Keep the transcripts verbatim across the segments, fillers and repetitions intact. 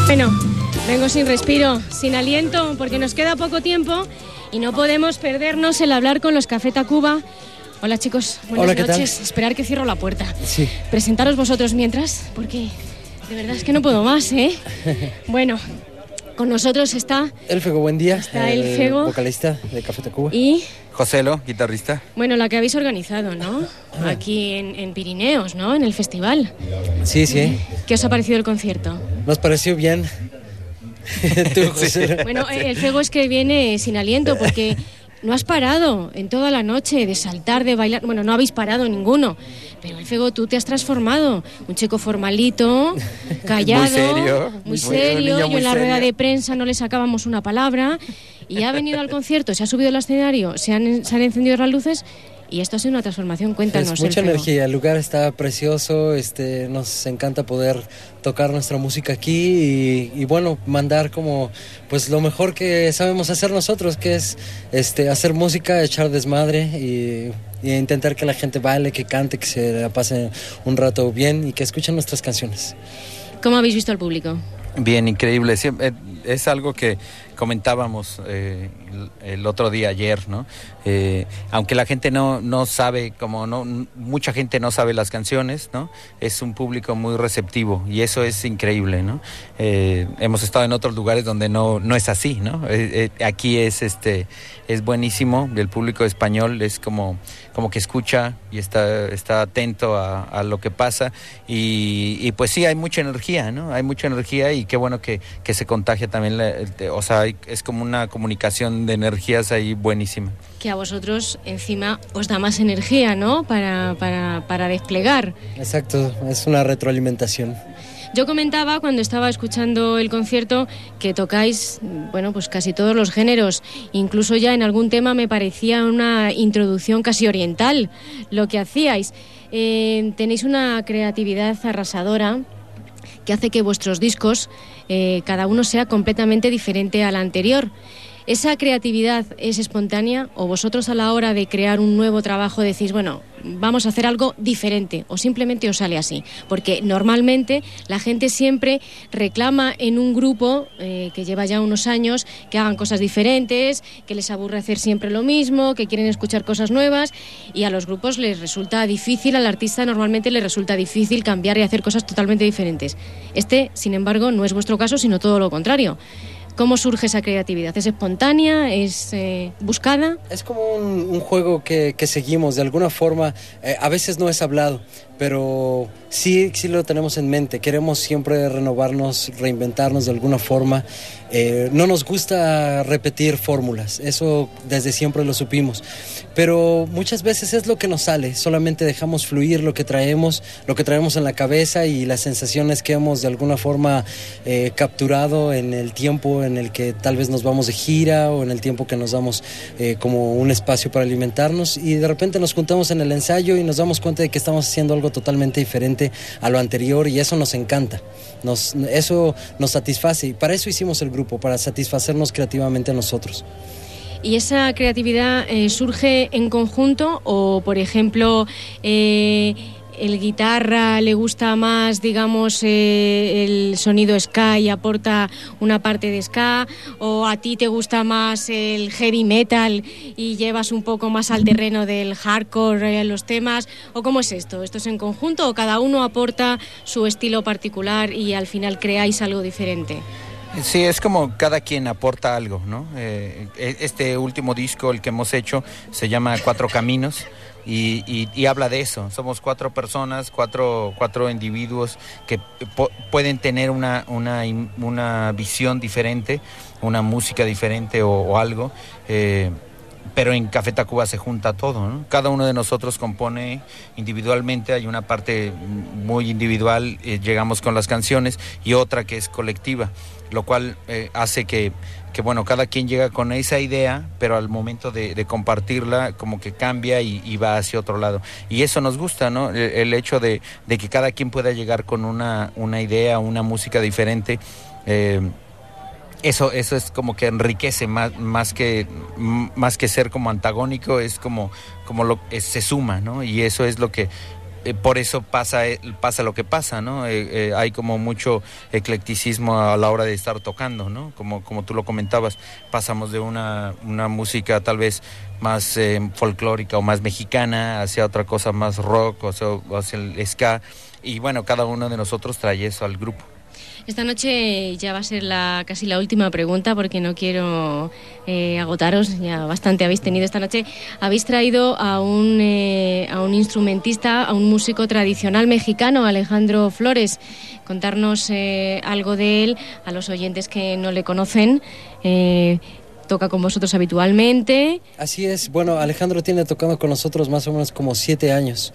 Bueno, vengo sin respiro, sin aliento, porque nos queda poco tiempo y no podemos perdernos el hablar con los Café Tacuba. Hola chicos, buenas Hola, ¿qué noches. tal? Esperar que cierro la puerta. Sí. Presentaros vosotros mientras, porque de verdad es que no puedo más, ¿eh? Bueno, con nosotros está... El Fego, buen día. Está el Fego. Vocalista de Café Tacuba. Y... Joselo, guitarrista. Bueno, la que habéis organizado, ¿no? Ah. Aquí en, en Pirineos, ¿no? En el festival. Sí, sí. ¿Qué os ha parecido el concierto? Nos pareció bien. Tú, José. Bueno, el Fego es que viene sin aliento porque no has parado en toda la noche de saltar, de bailar. Bueno, no habéis parado ninguno. Pero el Fego, tú te has transformado. Un chico formalito, callado. Muy serio. Muy Muy- serio. un niño Yo muy en la rueda serio. de prensa no le sacábamos una palabra. Y ha venido al concierto, se ha subido al escenario, se han, se han encendido las luces. Y esto ha sido una transformación. Cuéntanos. Es mucha el Fego. energía, el lugar está precioso, este, nos encanta poder tocar nuestra música aquí y, y bueno, mandar como pues lo mejor que sabemos hacer nosotros, que es este, hacer música, echar desmadre y, y intentar que la gente baile, que cante, que se la pase un rato bien y que escuchen nuestras canciones. ¿Cómo habéis visto al público? Bien, increíble. Siempre, eh, es algo que comentábamos eh, el, el otro día, ayer, ¿no? Eh, aunque la gente no, no sabe, como no mucha gente no sabe las canciones, ¿no? Es un público muy receptivo y eso es increíble, ¿no? Eh, hemos estado en otros lugares donde no, no es así, ¿no? Eh, eh, aquí es este es buenísimo. El público español es como, como que escucha y está, está atento a, a lo que pasa y, y pues sí, hay mucha energía, ¿no? Hay mucha energía y qué bueno que, que se contagia también, la, el- o sea, hay- es como una comunicación de energías ahí buenísima. Que a vosotros encima os da más energía, ¿no? Para, para, para desplegar. Exacto, es una retroalimentación. Yo comentaba cuando estaba escuchando el concierto que tocáis, bueno, pues casi todos los géneros. Incluso ya en algún tema me parecía una introducción casi oriental lo que hacíais. Eh, tenéis una creatividad arrasadora que hace que vuestros discos, eh, cada uno sea completamente diferente al anterior. ¿Esa creatividad es espontánea o vosotros a la hora de crear un nuevo trabajo decís, bueno, vamos a hacer algo diferente o simplemente os sale así? Porque normalmente la gente siempre reclama en un grupo eh, que lleva ya unos años que hagan cosas diferentes, que les aburre hacer siempre lo mismo, que quieren escuchar cosas nuevas y a los grupos les resulta difícil, al artista normalmente le resulta difícil cambiar y hacer cosas totalmente diferentes. Este, sin embargo, no es vuestro caso, sino todo lo contrario. ¿Cómo surge esa creatividad? ¿Es espontánea? ¿Es eh, buscada? Es como un, un juego que, que seguimos, de alguna forma, eh, a veces no es hablado, pero sí, sí lo tenemos en mente, queremos siempre renovarnos, reinventarnos de alguna forma, eh, no nos gusta repetir fórmulas, eso desde siempre lo supimos, pero muchas veces es lo que nos sale, solamente dejamos fluir lo que traemos, lo que traemos en la cabeza y las sensaciones que hemos de alguna forma eh, capturado en el tiempo en el que tal vez nos vamos de gira o en el tiempo que nos damos eh, como un espacio para alimentarnos y de repente nos juntamos en el ensayo y nos damos cuenta de que estamos haciendo algo totalmente diferente a lo anterior y eso nos encanta, nos, eso nos satisface y para eso hicimos el grupo, para satisfacernos creativamente a nosotros. ¿Y esa creatividad eh, surge en conjunto o, por ejemplo, eh, el guitarra le gusta más, digamos, eh, el sonido ska y aporta una parte de ska, o a ti te gusta más el heavy metal y llevas un poco más al terreno del hardcore eh, los temas, o cómo es esto? ¿Esto es en conjunto o cada uno aporta su estilo particular y al final creáis algo diferente? Sí, es como cada quien aporta algo, ¿no? Eh, este último disco, el que hemos hecho, se llama Cuatro Caminos y, y, y habla de eso. Somos cuatro personas, cuatro, cuatro individuos que po- pueden tener una, una, una visión diferente, una música diferente o, o algo, eh, pero en Café Tacuba se junta todo, ¿no? Cada uno de nosotros compone individualmente, hay una parte muy individual, eh, llegamos con las canciones, y otra que es colectiva, lo cual eh, hace que, que, bueno, cada quien llega con esa idea, pero al momento de, de compartirla, como que cambia y, y va hacia otro lado. Y eso nos gusta, ¿no? El, el hecho de, de que cada quien pueda llegar con una, una idea, una música diferente, eh, Eso, eso es como que enriquece más, más que más que ser como antagónico, es como, como lo es, se suma, ¿no? Y eso es lo que eh, por eso pasa eh, pasa lo que pasa, ¿no? Eh, eh, hay como mucho eclecticismo a la hora de estar tocando, ¿no? Como, como tú lo comentabas, pasamos de una, una música tal vez más eh, folclórica o más mexicana hacia otra cosa más rock, o sea, hacia el ska, y bueno, cada uno de nosotros trae eso al grupo. Esta noche ya va a ser la casi la última pregunta, porque no quiero eh, agotaros, ya bastante habéis tenido esta noche. Habéis traído a un, eh, a un instrumentista, a un músico tradicional mexicano, Alejandro Flores. Contarnos eh, algo de él a los oyentes que no le conocen. Eh, toca con vosotros habitualmente. Así es, bueno, Alejandro tiene tocando con nosotros más o menos como siete años.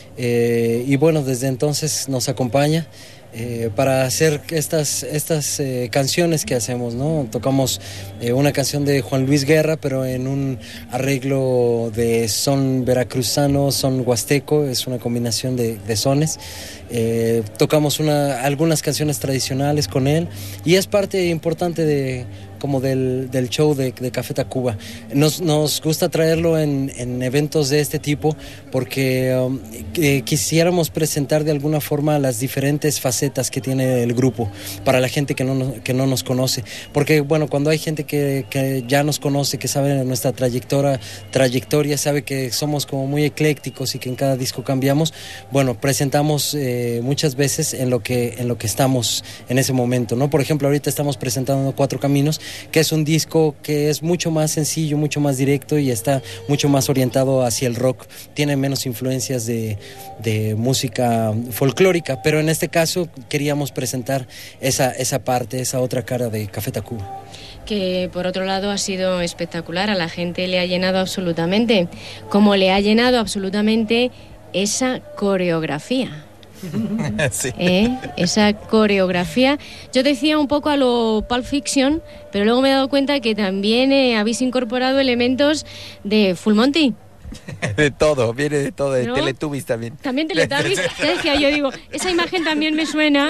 Eh, y bueno, desde entonces nos acompaña. Eh, para hacer estas, estas eh, canciones que hacemos, ¿no? Tocamos eh, una canción de Juan Luis Guerra, pero en un arreglo de son veracruzano, son huasteco, es una combinación de, de sones. Eh, tocamos una, algunas canciones tradicionales con él y es parte importante de como del, del show de, de Café Tacuba. Nos, nos gusta traerlo en, en eventos de este tipo porque um, eh, quisiéramos presentar de alguna forma las diferentes facetas que tiene el grupo para la gente que no, que no nos conoce. Porque bueno, cuando hay gente que, que ya nos conoce, que sabe nuestra trayectoria, trayectoria, sabe que somos como muy eclécticos y que en cada disco cambiamos, bueno, presentamos eh, muchas veces en lo que, en lo que estamos en ese momento, ¿no? Por ejemplo, ahorita estamos presentando Cuatro Caminos, que es un disco que es mucho más sencillo, mucho más directo y está mucho más orientado hacia el rock. Tiene menos influencias de, de música folclórica, pero en este caso queríamos presentar esa, esa parte, esa otra cara de Café Tacuba. Que por otro lado ha sido espectacular, a la gente le ha llenado absolutamente, como le ha llenado absolutamente esa coreografía. Sí. ¿Eh? Esa coreografía. Yo decía un poco a lo Pulp Fiction, pero luego me he dado cuenta que también eh, habéis incorporado elementos de Full Monty. De todo, viene de todo, de ¿no? Teletubbies también. También Teletubbies, ya decía yo, digo, esa imagen también me suena.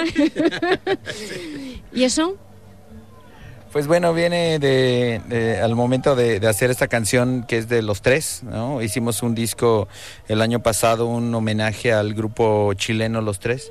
¿Y eso? Pues bueno, viene de, de al momento de, de hacer esta canción que es de los tres, ¿no? Hicimos un disco el año pasado, un homenaje al grupo chileno Los Tres.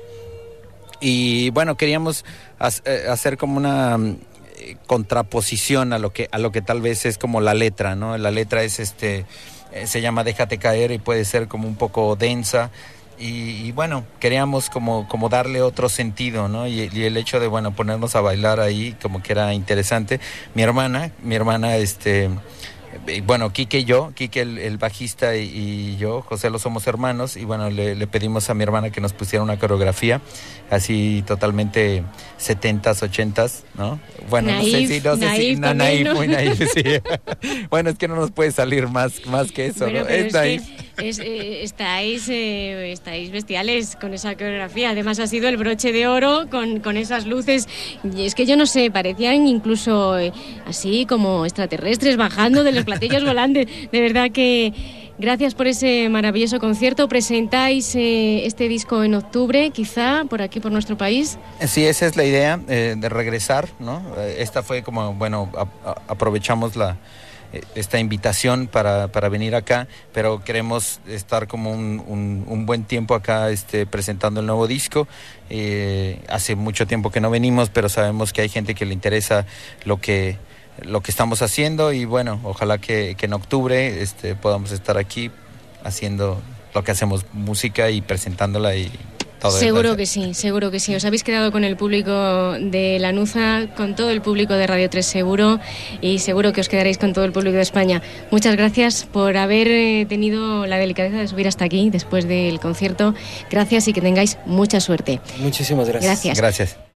Y bueno, queríamos hacer como una contraposición a lo que a lo que tal vez es como la letra, ¿no? La letra es este se llama Déjate Caer y puede ser como un poco densa. Y, y bueno, queríamos como, como darle otro sentido, ¿no? Y, y el hecho de, bueno, ponernos a bailar ahí como que era interesante. Mi hermana, mi hermana, este, bueno, Quique y yo, Quique el, el bajista y, y yo, José, lo somos hermanos, y bueno, le, le pedimos a mi hermana que nos pusiera una coreografía así totalmente setentas, ochentas, ¿no? Bueno, naif, no sé si, no sé naif si, no, también, naif, ¿no? muy naif, sí. Bueno, es que no nos puede salir más, más que eso, Bueno, ¿no? pero Es es naif. que es, eh, estáis, eh, estáis bestiales con esa coreografía. Además ha sido el broche de oro con, con esas luces. Y es que yo no sé, parecían incluso eh, así como extraterrestres bajando de los platillos volantes. De verdad que gracias por ese maravilloso concierto. ¿Presentáis eh, este disco en octubre, quizá, por aquí, por nuestro país? Sí, esa es la idea, eh, de regresar, ¿no? Eh, esta fue como, bueno, a, a, aprovechamos la esta invitación para, para venir acá, pero queremos estar como un, un, un buen tiempo acá este, presentando el nuevo disco. Eh, hace mucho tiempo que no venimos, pero sabemos que hay gente que le interesa lo que, lo que estamos haciendo y bueno, ojalá que, que en octubre este, podamos estar aquí haciendo lo que hacemos, música y presentándola y todo. Seguro que sí, seguro que sí. Os habéis quedado con el público de Lanuza, con todo el público de Radio tres seguro, y seguro que os quedaréis con todo el público de España. Muchas gracias por haber tenido la delicadeza de subir hasta aquí después del concierto. Gracias y que tengáis mucha suerte. Muchísimas gracias. Gracias. Gracias.